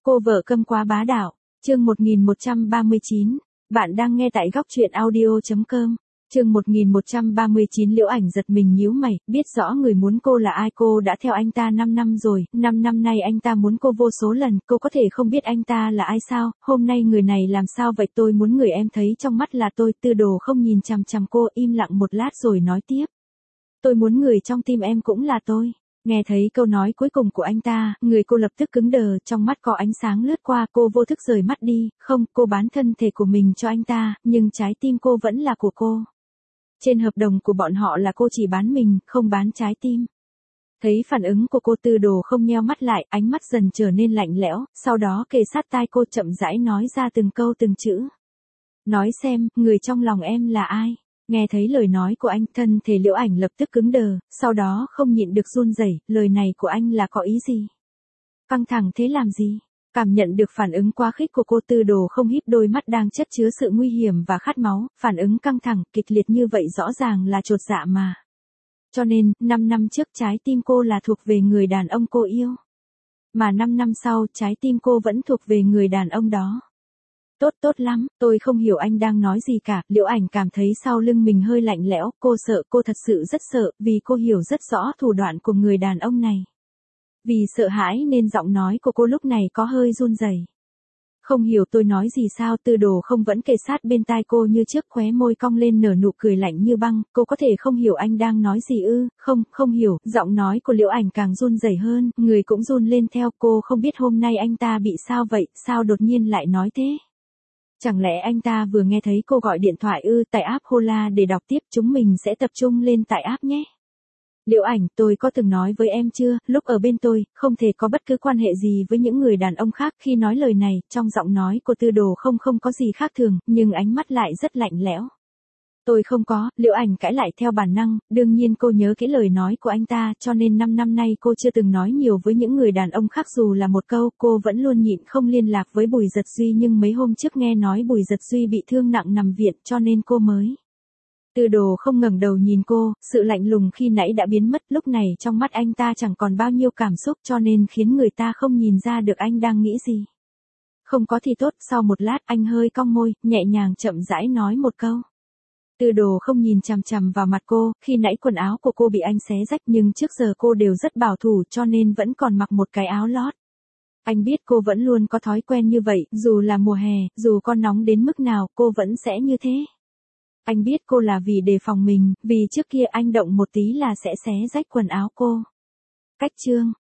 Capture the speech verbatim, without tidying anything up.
Cô vợ câm quá bá đạo, chương một nghìn một trăm ba mươi chín, bạn đang nghe tại góc truyện audio.com, chương một nghìn một trăm ba mươi chín. Liễu Ảnh giật mình nhíu mày, biết rõ người muốn cô là ai. Cô đã theo anh ta năm năm rồi, năm năm nay anh ta muốn cô vô số lần, cô có thể không biết anh ta là ai sao? Hôm nay người này làm sao vậy? Tôi muốn người em thấy trong mắt là tôi. Tư Đồ không nhìn chằm chằm cô, im lặng một lát rồi nói tiếp. Tôi muốn người trong tim em cũng là tôi. Nghe thấy câu nói cuối cùng của anh ta, người cô lập tức cứng đờ, trong mắt có ánh sáng lướt qua, cô vô thức rời mắt đi. Không, cô bán thân thể của mình cho anh ta, nhưng trái tim cô vẫn là của cô. Trên hợp đồng của bọn họ là cô chỉ bán mình, không bán trái tim. Thấy phản ứng của cô, Tư Đồ không nheo mắt lại, ánh mắt dần trở nên lạnh lẽo, sau đó kề sát tai cô chậm rãi nói ra từng câu từng chữ. Nói xem, người trong lòng em là ai? Nghe thấy lời nói của anh, thân thể Liễu Ảnh lập tức cứng đờ, sau đó không nhịn được run rẩy. Lời này của anh là có ý gì? Căng thẳng thế làm gì? Cảm nhận được phản ứng quá khích của cô, Tư Đồ không híp đôi mắt đang chất chứa sự nguy hiểm và khát máu, phản ứng căng thẳng, kịch liệt như vậy rõ ràng là chột dạ mà. Cho nên, năm năm trước trái tim cô là thuộc về người đàn ông cô yêu. Mà năm năm sau, trái tim cô vẫn thuộc về người đàn ông đó. Tốt tốt lắm, tôi không hiểu anh đang nói gì cả. Liễu Ảnh cảm thấy sau lưng mình hơi lạnh lẽo, cô sợ, cô thật sự rất sợ, vì cô hiểu rất rõ thủ đoạn của người đàn ông này. Vì sợ hãi nên giọng nói của cô lúc này có hơi run rẩy. Không hiểu tôi nói gì sao? Tư Đồ không vẫn kề sát bên tai cô như trước, khóe môi cong lên nở nụ cười lạnh như băng. Cô có thể không hiểu anh đang nói gì ư? Không, không hiểu. Giọng nói của Liễu Ảnh càng run rẩy hơn, người cũng run lên theo. Cô không biết hôm nay anh ta bị sao vậy, sao đột nhiên lại nói thế? Chẳng lẽ anh ta vừa nghe thấy cô gọi điện thoại ư? Tải app Hola để đọc tiếp, chúng mình sẽ tập trung lên tải app nhé. Liễu Ảnh, tôi có từng nói với em chưa, lúc ở bên tôi, không thể có bất cứ quan hệ gì với những người đàn ông khác. Khi nói lời này, trong giọng nói của Tư Đồ không không có gì khác thường, nhưng ánh mắt lại rất lạnh lẽo. Tôi không có, Liễu Ảnh cãi lại theo bản năng, đương nhiên cô nhớ cái lời nói của anh ta, cho nên năm năm nay cô chưa từng nói nhiều với những người đàn ông khác dù là một câu. Cô vẫn luôn nhịn không liên lạc với Bùi Giật Duy, nhưng mấy hôm trước nghe nói Bùi Giật Duy bị thương nặng nằm viện, cho nên cô mới. Tư Đồ không ngẩng đầu nhìn cô, sự lạnh lùng khi nãy đã biến mất, lúc này trong mắt anh ta chẳng còn bao nhiêu cảm xúc, cho nên khiến người ta không nhìn ra được anh đang nghĩ gì. Không có thì tốt. Sau một lát, anh hơi cong môi, nhẹ nhàng chậm rãi nói một câu. Tư Đồ không nhìn chằm chằm vào mặt cô, khi nãy quần áo của cô bị anh xé rách, nhưng trước giờ cô đều rất bảo thủ, cho nên vẫn còn mặc một cái áo lót. Anh biết cô vẫn luôn có thói quen như vậy, dù là mùa hè, dù có nóng đến mức nào, cô vẫn sẽ như thế. Anh biết cô là vì đề phòng mình, vì trước kia anh động một tí là sẽ xé rách quần áo cô. Cách chương.